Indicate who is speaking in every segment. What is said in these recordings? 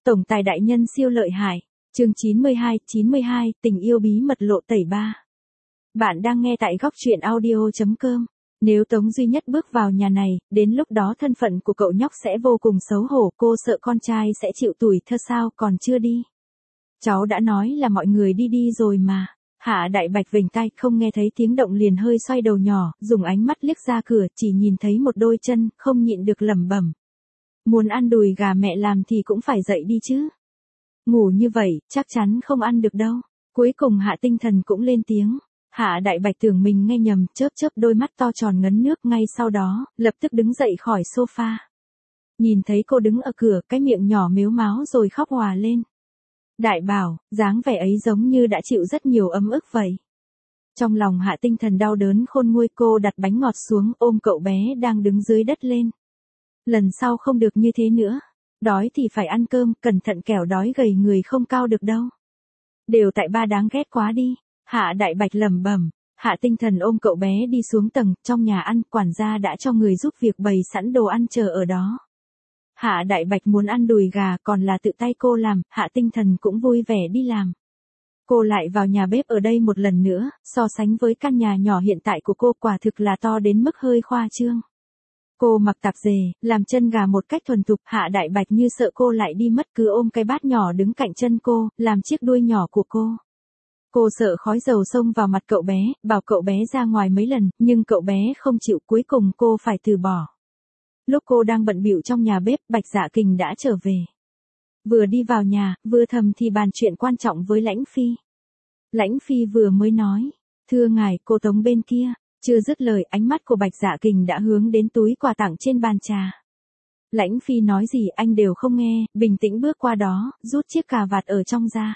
Speaker 1: Tổng tài đại nhân siêu lợi hại. Chương 92, tình yêu bí mật lộ tẩy 3. Bạn đang nghe tại góc truyện audio.com. Nếu Tống Duy Nhất bước vào nhà này, đến lúc đó thân phận của cậu nhóc sẽ vô cùng xấu hổ, cô sợ con trai sẽ chịu tủi thơ sao còn chưa đi. Cháu đã nói là mọi người đi rồi mà. Hạ Đại Bạch vểnh tai, không nghe thấy tiếng động liền hơi xoay đầu nhỏ, dùng ánh mắt liếc ra cửa, chỉ nhìn thấy một đôi chân, không nhịn được lẩm bẩm. Muốn ăn đùi gà mẹ làm thì cũng phải dậy đi chứ. Ngủ như vậy, chắc chắn không ăn được đâu. Cuối cùng Hạ Tinh Thần cũng lên tiếng. Hạ Đại Bạch tưởng mình nghe nhầm, chớp đôi mắt to tròn ngấn nước, ngay sau đó, lập tức đứng dậy khỏi sofa. Nhìn thấy cô đứng ở cửa, cái miệng nhỏ mếu máo rồi khóc òa lên. Đại Bảo, dáng vẻ ấy giống như đã chịu rất nhiều ấm ức vậy. Trong lòng Hạ Tinh Thần đau đớn khôn nguôi, cô đặt bánh ngọt xuống, ôm cậu bé đang đứng dưới đất lên. Lần sau không được như thế nữa. Đói thì phải ăn cơm, cẩn thận kẻo đói gầy người không cao được đâu. Đều tại ba đáng ghét quá đi. Hạ Đại Bạch lẩm bẩm. Hạ Tinh Thần ôm cậu bé đi xuống tầng, trong nhà ăn, quản gia đã cho người giúp việc bày sẵn đồ ăn chờ ở đó. Hạ Đại Bạch muốn ăn đùi gà còn là tự tay cô làm, Hạ Tinh Thần cũng vui vẻ đi làm. Cô lại vào nhà bếp ở đây một lần nữa, so sánh với căn nhà nhỏ hiện tại của cô quả thực là to đến mức hơi khoa trương. Cô mặc tạp dề, làm chân gà một cách thuần thục, Hạ Đại Bạch như sợ cô lại đi mất cứ ôm cái bát nhỏ đứng cạnh chân cô, làm chiếc đuôi nhỏ của cô. Cô sợ khói dầu xông vào mặt cậu bé, bảo cậu bé ra ngoài mấy lần, nhưng cậu bé không chịu, cuối cùng cô phải từ bỏ. Lúc cô đang bận bịu trong nhà bếp, Bạch Dạ Kình đã trở về. Vừa đi vào nhà, vừa thầm thì bàn chuyện quan trọng với Lãnh Phi. Lãnh Phi vừa mới nói, thưa ngài, cô Tống bên kia. Chưa dứt lời, ánh mắt của Bạch Dạ Kình đã hướng đến túi quà tặng trên bàn trà. Lãnh Phi nói gì anh đều không nghe, bình tĩnh bước qua đó, rút chiếc cà vạt ở trong ra.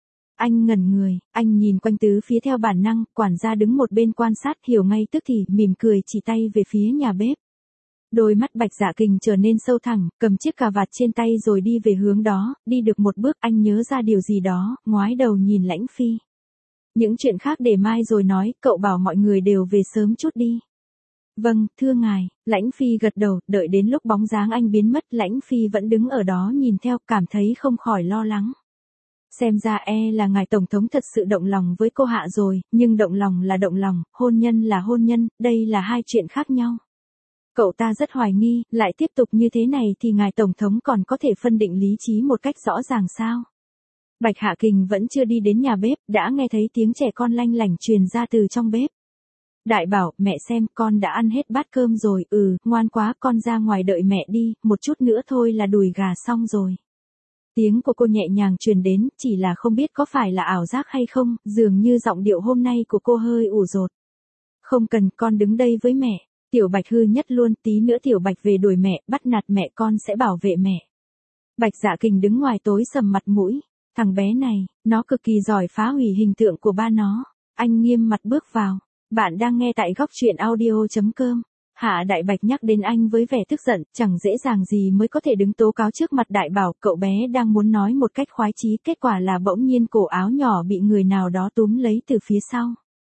Speaker 1: Anh ngẩn người, anh nhìn quanh tứ phía theo bản năng, quản gia đứng một bên quan sát hiểu ngay tức thì, mỉm cười chỉ tay về phía nhà bếp. Đôi mắt Bạch Dạ Kình trở nên sâu thẳm, cầm chiếc cà vạt trên tay rồi đi về hướng đó, đi được một bước anh nhớ ra điều gì đó, ngoái đầu nhìn Lãnh Phi. Những chuyện khác để mai rồi nói, cậu bảo mọi người đều về sớm chút đi. Vâng, thưa ngài, Lãnh Phi gật đầu, đợi đến lúc bóng dáng anh biến mất, Lãnh Phi vẫn đứng ở đó nhìn theo, cảm thấy không khỏi lo lắng. Xem ra là ngài Tổng thống thật sự động lòng với cô Hạ rồi, nhưng động lòng là động lòng, hôn nhân là hôn nhân, đây là hai chuyện khác nhau. Cậu ta rất hoài nghi, lại tiếp tục như thế này thì ngài Tổng thống còn có thể phân định lý trí một cách rõ ràng sao? Bạch Hạ Kình vẫn chưa đi đến nhà bếp, đã nghe thấy tiếng trẻ con lanh lảnh truyền ra từ trong bếp. Đại Bảo, mẹ xem, con đã ăn hết bát cơm rồi, ngoan quá, con ra ngoài đợi mẹ đi, một chút nữa thôi là đùi gà xong rồi. Tiếng của cô nhẹ nhàng truyền đến, chỉ là không biết có phải là ảo giác hay không, dường như giọng điệu hôm nay của cô hơi ủ rột. Không cần, con đứng đây với mẹ. Tiểu Bạch hư nhất luôn, tí nữa Tiểu Bạch về đuổi mẹ, bắt nạt mẹ, con sẽ bảo vệ mẹ. Bạch Dạ Kình đứng ngoài tối sầm mặt mũi. Thằng bé này, nó cực kỳ giỏi phá hủy hình tượng của ba nó. Anh nghiêm mặt bước vào. Bạn đang nghe tại góc truyện audio.com. Hạ Đại Bạch nhắc đến anh với vẻ tức giận, chẳng dễ dàng gì mới có thể đứng tố cáo trước mặt Đại Bảo. Cậu bé đang muốn nói một cách khoái chí, kết quả là bỗng nhiên cổ áo nhỏ bị người nào đó túm lấy từ phía sau.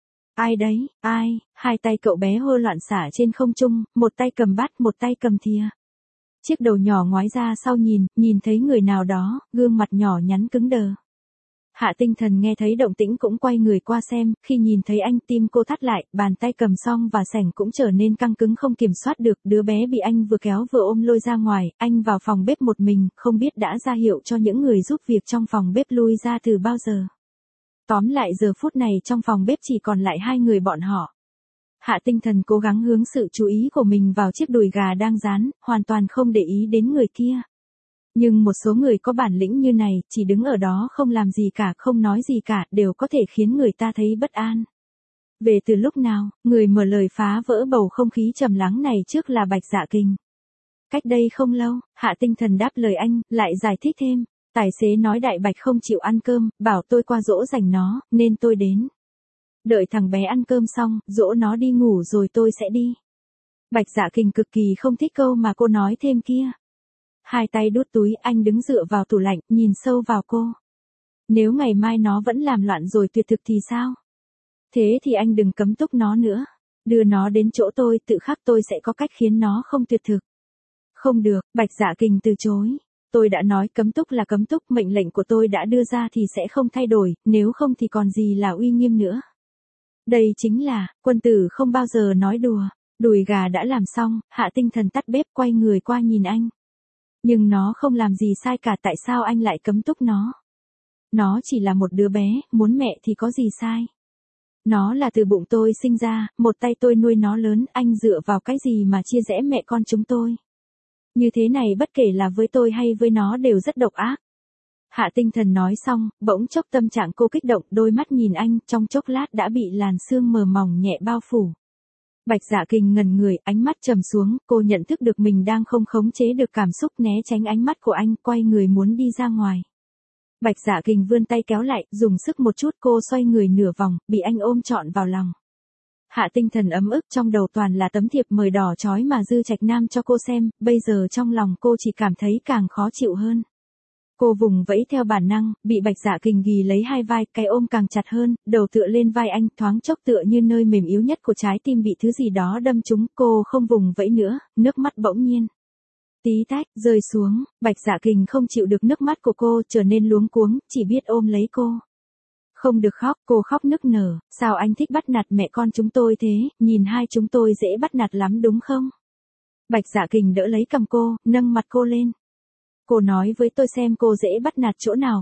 Speaker 1: Ai đấy, ai? Hai tay cậu bé hô loạn xả trên không trung, một tay cầm bát, một tay cầm thìa. Chiếc đầu nhỏ ngoái ra sau nhìn thấy người nào đó, gương mặt nhỏ nhắn cứng đờ. Hạ Tinh Thần nghe thấy động tĩnh cũng quay người qua xem, khi nhìn thấy anh tim cô thắt lại, bàn tay cầm xong và sẻng cũng trở nên căng cứng không kiểm soát được, đứa bé bị anh vừa kéo vừa ôm lôi ra ngoài, anh vào phòng bếp một mình, không biết đã ra hiệu cho những người giúp việc trong phòng bếp lui ra từ bao giờ. Tóm lại giờ phút này trong phòng bếp chỉ còn lại hai người bọn họ. Hạ Tinh Thần cố gắng hướng sự chú ý của mình vào chiếc đùi gà đang rán, hoàn toàn không để ý đến người kia. Nhưng một số người có bản lĩnh như này, chỉ đứng ở đó không làm gì cả, không nói gì cả, đều có thể khiến người ta thấy bất an. Về từ lúc nào, người mở lời phá vỡ bầu không khí trầm lắng này trước là Bạch Dạ Kình. Cách đây không lâu, Hạ Tinh Thần đáp lời anh, lại giải thích thêm. Tài xế nói Đại Bạch không chịu ăn cơm, bảo tôi qua dỗ dành nó, nên tôi đến. Đợi thằng bé ăn cơm xong, dỗ nó đi ngủ rồi tôi sẽ đi. Bạch Dạ Kình cực kỳ không thích câu mà cô nói thêm kia. Hai tay đút túi, anh đứng dựa vào tủ lạnh, nhìn sâu vào cô. Nếu ngày mai nó vẫn làm loạn rồi tuyệt thực thì sao? Thế thì anh đừng cấm túc nó nữa. Đưa nó đến chỗ tôi, tự khắc tôi sẽ có cách khiến nó không tuyệt thực. Không được, Bạch Dạ Kình từ chối. tôi đã nói cấm túc là cấm túc, mệnh lệnh của tôi đã đưa ra thì sẽ không thay đổi, nếu không thì còn gì là uy nghiêm nữa. Đây chính là, quân tử không bao giờ nói đùa. Đùi gà đã làm xong, Hạ Tinh Thần tắt bếp quay người qua nhìn anh. Nhưng nó không làm gì sai cả, tại sao anh lại cấm túc nó? Nó chỉ là một đứa bé, muốn mẹ thì có gì sai? Nó là từ bụng tôi sinh ra, một tay tôi nuôi nó lớn, anh dựa vào cái gì mà chia rẽ mẹ con chúng tôi? Như thế này bất kể là với tôi hay với nó đều rất độc ác. Hạ Tinh Thần nói xong, bỗng chốc tâm trạng cô kích động, đôi mắt nhìn anh, trong chốc lát đã bị làn sương mờ mỏng nhẹ bao phủ. Bạch Dạ Kình ngẩn người, ánh mắt trầm xuống, cô nhận thức được mình đang không khống chế được cảm xúc, né tránh ánh mắt của anh, quay người muốn đi ra ngoài. Bạch Dạ Kình vươn tay kéo lại, dùng sức một chút, cô xoay người nửa vòng, bị anh ôm trọn vào lòng. Hạ Tinh Thần ấm ức, trong đầu toàn là tấm thiệp mời đỏ chói mà Dư Trạch Nam cho cô xem, bây giờ trong lòng cô chỉ cảm thấy càng khó chịu hơn. Cô vùng vẫy theo bản năng, bị Bạch Dạ Kình ghì lấy hai vai, cái ôm càng chặt hơn, đầu tựa lên vai anh, thoáng chốc tựa như nơi mềm yếu nhất của trái tim bị thứ gì đó đâm trúng, cô không vùng vẫy nữa, nước mắt bỗng nhiên tí tách rơi xuống, Bạch Dạ Kình không chịu được nước mắt của cô, trở nên luống cuống, chỉ biết ôm lấy cô. Không được khóc, cô khóc nức nở, sao anh thích bắt nạt mẹ con chúng tôi thế, nhìn hai chúng tôi dễ bắt nạt lắm đúng không? Bạch Dạ Kình đỡ lấy cầm cô, nâng mặt cô lên. Cô nói với tôi xem cô dễ bắt nạt chỗ nào,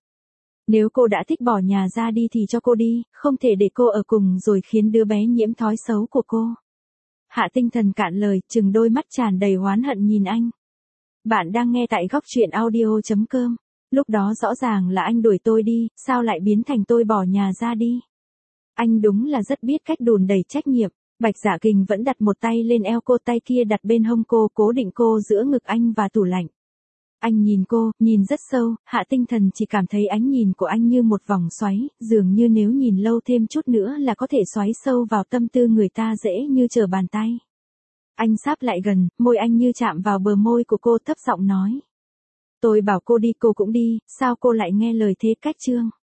Speaker 1: Nếu cô đã thích bỏ nhà ra đi thì cho cô đi, không thể để cô ở cùng rồi khiến đứa bé nhiễm thói xấu của cô. Hạ Tinh Thần cạn lời, trừng đôi mắt tràn đầy oán hận nhìn anh. Bạn đang nghe tại góc truyện audio.com. Lúc đó rõ ràng là anh đuổi tôi đi, sao lại biến thành tôi bỏ nhà ra đi? Anh đúng là rất biết cách đùn đẩy trách nhiệm. Bạch Dạ Kình vẫn đặt một tay lên eo cô, tay kia đặt bên hông cô, cố định cô giữa ngực anh và tủ lạnh. Anh nhìn cô, nhìn rất sâu, Hạ Tinh Thần chỉ cảm thấy ánh nhìn của anh như một vòng xoáy, dường như nếu nhìn lâu thêm chút nữa là có thể xoáy sâu vào tâm tư người ta dễ như trở bàn tay. Anh sáp lại gần, môi anh như chạm vào bờ môi của cô, thấp giọng nói. Tôi bảo cô đi cô cũng đi, sao cô lại nghe lời thế cách Trương?